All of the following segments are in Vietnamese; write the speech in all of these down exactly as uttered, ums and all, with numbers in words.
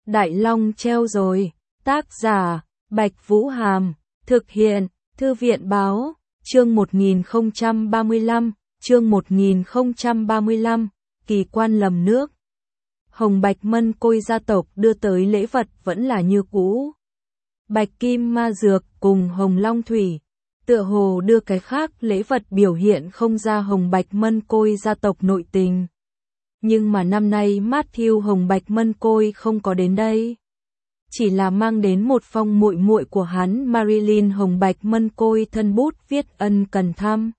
Đại Long treo rồi. Tác giả, Bạch Vũ Hàm. Thực hiện, Thư viện Báo. Chương một nghìn không trăm ba mươi lăm, chương một nghìn không trăm ba mươi lăm, kỳ quan lầm nước. Hồng Bạch Mân Côi gia tộc đưa tới lễ vật vẫn là như cũ. Bạch Kim Ma Dược cùng Hồng Long Thủy, tựa hồ đưa cái khác lễ vật biểu hiện không ra Hồng Bạch Mân Côi gia tộc nội tình. Nhưng mà năm nay Matthew Hồng Bạch Mân Côi không có đến đây. Chỉ là mang đến một phong muội muội của hắn Marilyn Hồng Bạch Mân Côi thân bút viết ân cần thăm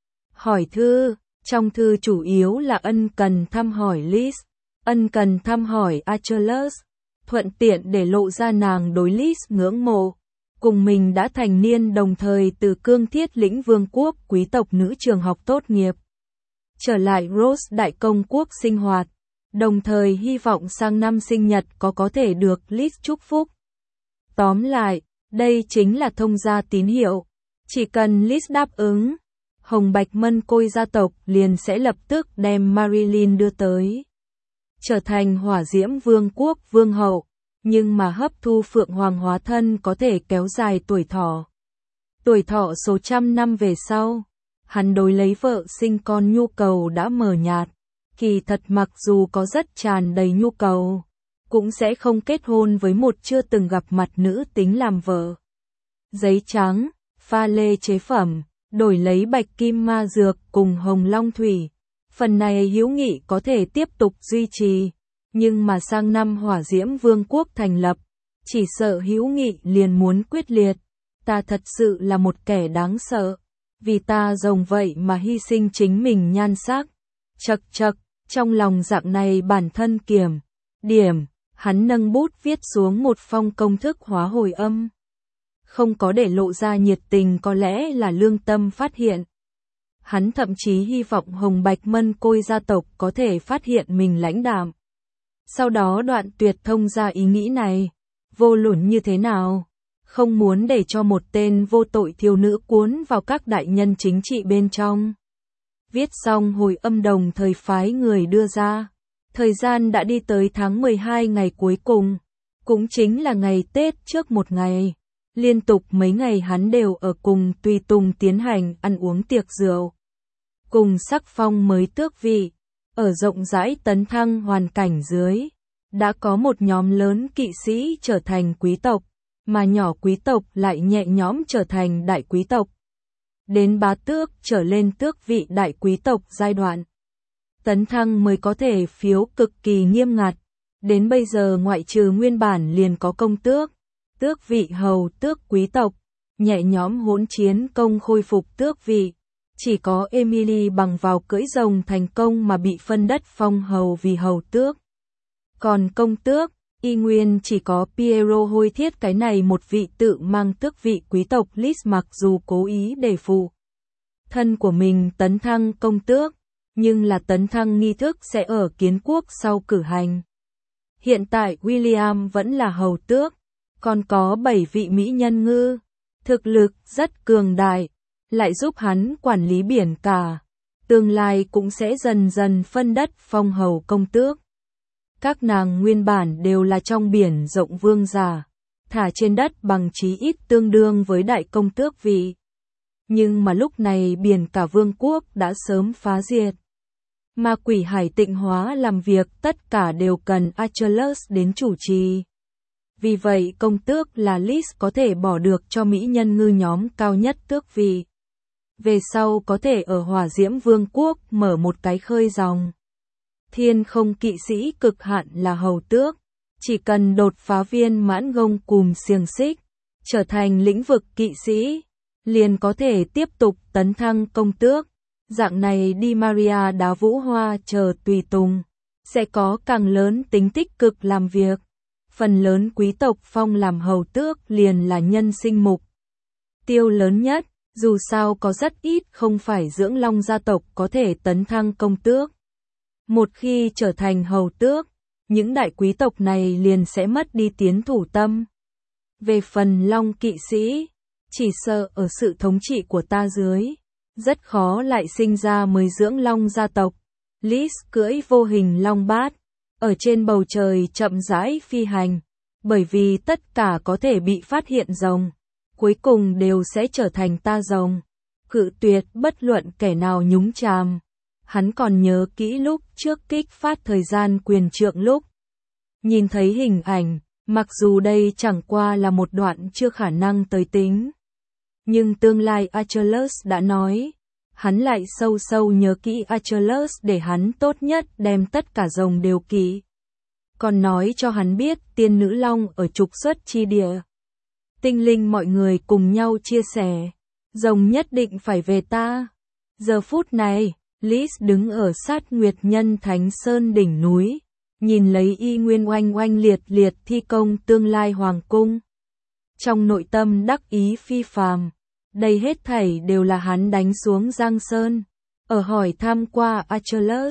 hỏi thư, trong thư chủ yếu là ân cần thăm hỏi Liz, ân cần thăm hỏi Achilles, thuận tiện để lộ ra nàng đối Liz ngưỡng mộ, cùng mình đã thành niên đồng thời từ cương thiết lĩnh vương quốc quý tộc nữ trường học tốt nghiệp. Trở lại Rose Đại Công Quốc sinh hoạt, đồng thời hy vọng sang năm sinh nhật có có thể được Liz chúc phúc. Tóm lại, đây chính là thông gia tín hiệu. Chỉ cần Liz đáp ứng, Hồng Bạch Mân Côi gia tộc liền sẽ lập tức đem Marilyn đưa tới. Trở thành hỏa diễm vương quốc vương hậu, nhưng mà hấp thu phượng hoàng hóa thân có thể kéo dài tuổi thọ. Tuổi thọ số trăm năm về sau, hắn đối lấy vợ sinh con nhu cầu đã mờ nhạt. Kỳ thật mặc dù có rất tràn đầy nhu cầu, cũng sẽ không kết hôn với một chưa từng gặp mặt nữ tính làm vợ. Giấy trắng, pha lê chế phẩm, đổi lấy Bạch Kim Ma Dược cùng Hồng Long Thủy. Phần này hữu nghị có thể tiếp tục duy trì, nhưng mà sang năm hỏa diễm vương quốc thành lập, chỉ sợ hữu nghị liền muốn quyết liệt. Ta thật sự là một kẻ đáng sợ, vì ta rồng vậy mà hy sinh chính mình nhan sắc. Chật chật. Trong lòng dạng này bản thân kiểm điểm, hắn nâng bút viết xuống một phong công thức hóa hồi âm. Không có để lộ ra nhiệt tình có lẽ là lương tâm phát hiện. Hắn thậm chí hy vọng Hồng Bạch Mân Côi gia tộc có thể phát hiện mình lãnh đạm. Sau đó đoạn tuyệt thông ra ý nghĩ này, vô luận như thế nào, không muốn để cho một tên vô tội thiếu nữ cuốn vào các đại nhân chính trị bên trong. Viết xong hồi âm đồng thời phái người đưa ra. Thời gian đã đi tới tháng mười hai ngày cuối cùng, cũng chính là ngày Tết trước một ngày. Liên tục mấy ngày hắn đều ở cùng tùy tùng tiến hành ăn uống tiệc rượu. Cùng sắc phong mới tước vị, ở rộng rãi tấn thăng hoàn cảnh dưới, đã có một nhóm lớn kỵ sĩ trở thành quý tộc, mà nhỏ quý tộc lại nhẹ nhõm trở thành đại quý tộc. Đến bá tước trở lên tước vị đại quý tộc giai đoạn. Tấn thăng mới có thể phiếu cực kỳ nghiêm ngặt. Đến bây giờ ngoại trừ nguyên bản liền có công tước, tước vị hầu tước quý tộc, nhẹ nhõm hỗn chiến công khôi phục tước vị. Chỉ có Emily bằng vào cưỡi rồng thành công mà bị phân đất phong hầu vì hầu tước. Còn công tước, y nguyên chỉ có Piero hôi thiết cái này một vị tự mang tước vị quý tộc Liz mặc dù cố ý để phụ thân của mình tấn thăng công tước, nhưng là tấn thăng nghi thức sẽ ở kiến quốc sau cử hành. Hiện tại William vẫn là hầu tước, còn có bảy vị mỹ nhân ngư, thực lực rất cường đại, lại giúp hắn quản lý biển cả, tương lai cũng sẽ dần dần phân đất phong hầu công tước. Các nàng nguyên bản đều là trong biển rộng vương giả, thả trên đất bằng chí ít tương đương với đại công tước vị. Nhưng mà lúc này biển cả vương quốc đã sớm phá diệt. Ma quỷ hải tịnh hóa làm việc tất cả đều cần Achilles đến chủ trì. Vì vậy công tước là Liz có thể bỏ được cho mỹ nhân ngư nhóm cao nhất tước vị. Về sau có thể ở hỏa diễm vương quốc mở một cái khơi dòng. Thiên không kỵ sĩ cực hạn là hầu tước, chỉ cần đột phá viên mãn gông cùm xiềng xích, trở thành lĩnh vực kỵ sĩ, liền có thể tiếp tục tấn thăng công tước. Dạng này đi Maria đá vũ hoa chờ tùy tùng, sẽ có càng lớn tính tích cực làm việc. Phần lớn quý tộc phong làm hầu tước liền là nhân sinh mục tiêu lớn nhất, dù sao có rất ít không phải dưỡng long gia tộc có thể tấn thăng công tước. Một khi trở thành hầu tước, những đại quý tộc này liền sẽ mất đi tiến thủ tâm. Về phần long kỵ sĩ, chỉ sợ ở sự thống trị của ta dưới, rất khó lại sinh ra mới dưỡng long gia tộc. Liz cưỡi vô hình long bát, ở trên bầu trời chậm rãi phi hành, bởi vì tất cả có thể bị phát hiện rồng, cuối cùng đều sẽ trở thành ta rồng, cự tuyệt bất luận kẻ nào nhúng chàm. Hắn còn nhớ kỹ lúc trước kích phát thời gian quyền trượng lúc nhìn thấy hình ảnh, mặc dù đây chẳng qua là một đoạn chưa khả năng tới tính. Nhưng tương lai Achilles đã nói, hắn lại sâu sâu nhớ kỹ Achilles để hắn tốt nhất đem tất cả rồng đều kỹ. Còn nói cho hắn biết tiên nữ long ở trục xuất chi địa. Tinh linh mọi người cùng nhau chia sẻ, rồng nhất định phải về ta. Giờ phút này, Lys đứng ở sát Nguyệt Nhân Thánh Sơn đỉnh núi, nhìn lấy y nguyên oanh oanh liệt liệt thi công tương lai hoàng cung. Trong nội tâm đắc ý phi phàm, đây hết thảy đều là hắn đánh xuống Giang Sơn. Ở hỏi thăm qua Achilles,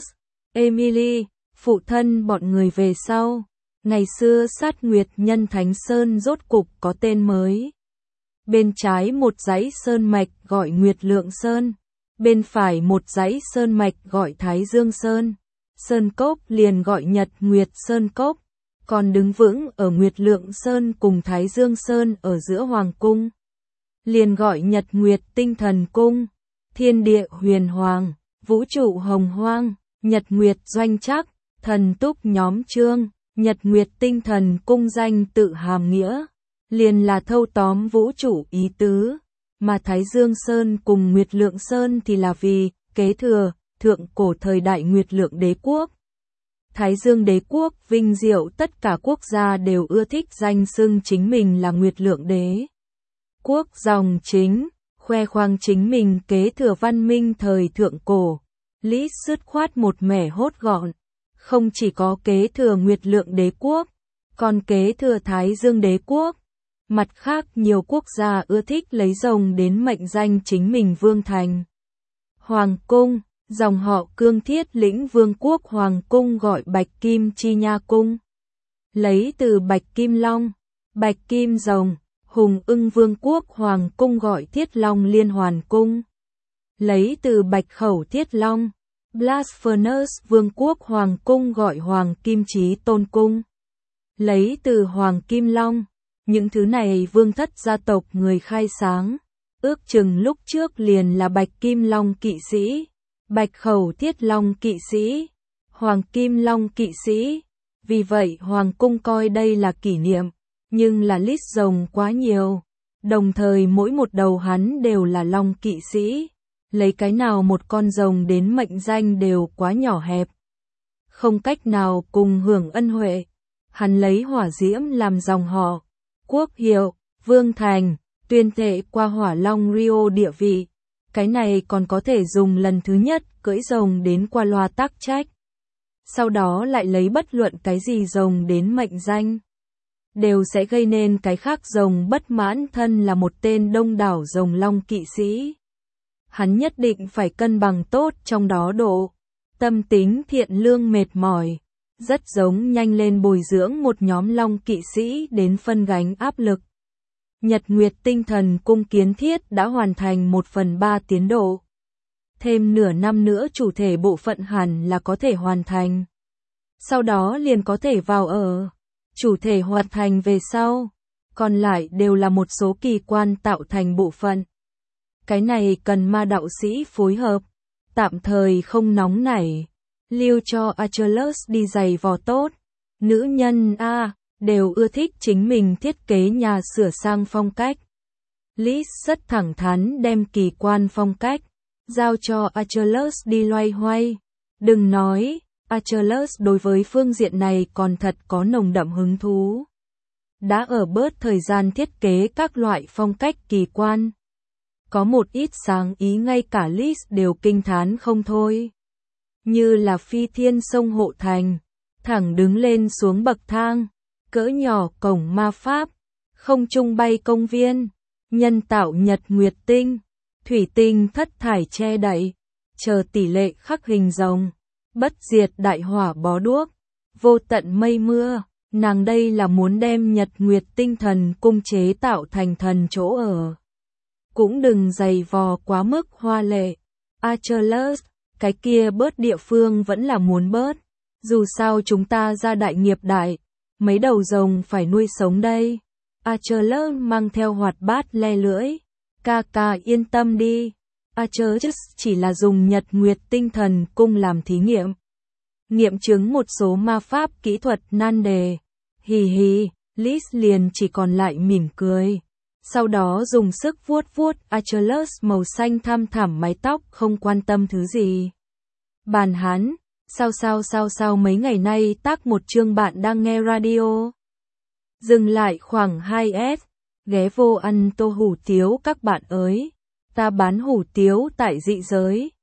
Emily, phụ thân bọn người về sau, ngày xưa sát Nguyệt Nhân Thánh Sơn rốt cục có tên mới. Bên trái một dãy sơn mạch gọi Nguyệt Lượng Sơn, bên phải một dãy sơn mạch gọi Thái Dương Sơn, sơn cốc liền gọi Nhật Nguyệt Sơn Cốc, còn đứng vững ở Nguyệt Lượng Sơn cùng Thái Dương Sơn ở giữa Hoàng Cung, liền gọi Nhật Nguyệt Tinh Thần Cung. Thiên địa huyền hoàng, vũ trụ hồng hoang, Nhật Nguyệt doanh chắc, thần túc nhóm trương, Nhật Nguyệt Tinh Thần Cung danh tự hàm nghĩa, liền là thâu tóm vũ trụ ý tứ, mà Thái Dương Sơn cùng Nguyệt Lượng Sơn thì là vì kế thừa thượng cổ thời đại Nguyệt Lượng Đế quốc. Thái Dương Đế quốc vinh diệu, tất cả quốc gia đều ưa thích danh xưng chính mình là Nguyệt Lượng Đế quốc dòng chính, khoe khoang chính mình kế thừa văn minh thời thượng cổ. Lý dứt khoát một mẻ hốt gọn, không chỉ có kế thừa Nguyệt Lượng Đế quốc, còn kế thừa Thái Dương Đế quốc. Mặt khác nhiều quốc gia ưa thích lấy rồng đến mệnh danh chính mình vương thành. Hoàng cung, dòng họ Cương Thiết lĩnh vương quốc Hoàng cung gọi Bạch Kim Chi Nha Cung. Lấy từ Bạch Kim Long, Bạch Kim Rồng, Hùng Ưng vương quốc Hoàng cung gọi Thiết Long Liên Hoàn Cung. Lấy từ Bạch Khẩu Thiết Long, Blasphemous vương quốc Hoàng cung gọi Hoàng Kim Chí Tôn Cung. Lấy từ Hoàng Kim Long, những thứ này vương thất gia tộc người khai sáng, ước chừng lúc trước liền là Bạch Kim Long kỵ sĩ, Bạch Khẩu Thiết Long kỵ sĩ, Hoàng Kim Long kỵ sĩ. Vì vậy Hoàng cung coi đây là kỷ niệm, nhưng là list rồng quá nhiều, đồng thời mỗi một đầu hắn đều là Long kỵ sĩ, lấy cái nào một con rồng đến mệnh danh đều quá nhỏ hẹp, không cách nào cùng hưởng ân huệ. Hắn lấy hỏa diễm làm dòng họ, quốc hiệu, vương thành, tuyên thệ qua Hỏa Long Rio địa vị. Cái này còn có thể dùng lần thứ nhất cưỡi rồng đến qua loa tác trách. Sau đó lại lấy bất luận cái gì rồng đến mệnh danh, đều sẽ gây nên cái khác rồng bất mãn. Thân là một tên đông đảo rồng long kỵ sĩ, hắn nhất định phải cân bằng tốt trong đó độ tâm tính thiện lương mệt mỏi, rất giống nhanh lên bồi dưỡng một nhóm long kỵ sĩ đến phân gánh áp lực. Nhật Nguyệt Tinh Thần Cung kiến thiết đã hoàn thành một phần ba tiến độ. Thêm nửa năm nữa chủ thể bộ phận hẳn là có thể hoàn thành. Sau đó liền có thể vào ở. Chủ thể hoàn thành về sau, còn lại đều là một số kỳ quan tạo thành bộ phận. Cái này cần ma đạo sĩ phối hợp, tạm thời không nóng nảy, lưu cho Achilles đi giày vò tốt. Nữ nhân a đều ưa thích chính mình thiết kế nhà sửa sang phong cách. Lys rất thẳng thắn đem kỳ quan phong cách giao cho Achilles đi loay hoay. Đừng nói, Achilles đối với phương diện này còn thật có nồng đậm hứng thú. Đã ở bớt thời gian thiết kế các loại phong cách kỳ quan. Có một ít sáng ý ngay cả Lys đều kinh thán không thôi. Như là phi thiên sông hộ thành, thẳng đứng lên xuống bậc thang, cỡ nhỏ cổng ma pháp, không trung bay công viên, nhân tạo nhật nguyệt tinh, thủy tinh thất thải che đậy, chờ tỷ lệ khắc hình rồng, bất diệt đại hỏa bó đuốc, vô tận mây mưa. Nàng đây là muốn đem Nhật Nguyệt Tinh Thần Cung chế tạo thành thần chỗ ở. Cũng đừng dày vò quá mức hoa lệ. Achilles, cái kia bớt địa phương vẫn là muốn bớt. Dù sao chúng ta ra đại nghiệp đại, mấy đầu rồng phải nuôi sống đây. Achilles mang theo hoạt bát le lưỡi. Ca ca yên tâm đi. Achilles chỉ là dùng nhật nguyệt tinh thần cung làm thí nghiệm. Nghiệm chứng một số ma pháp kỹ thuật nan đề. Hì hì, Liz liền chỉ còn lại mỉm cười. Sau đó dùng sức vuốt vuốt Achilles màu xanh thăm thẳm mái tóc không quan tâm thứ gì. Bàn hắn, sao sao sao sao mấy ngày nay tác một chương bạn đang nghe radio. Dừng lại khoảng hai S, ghé vô ăn tô hủ tiếu các bạn ơi. Ta bán hủ tiếu tại dị giới.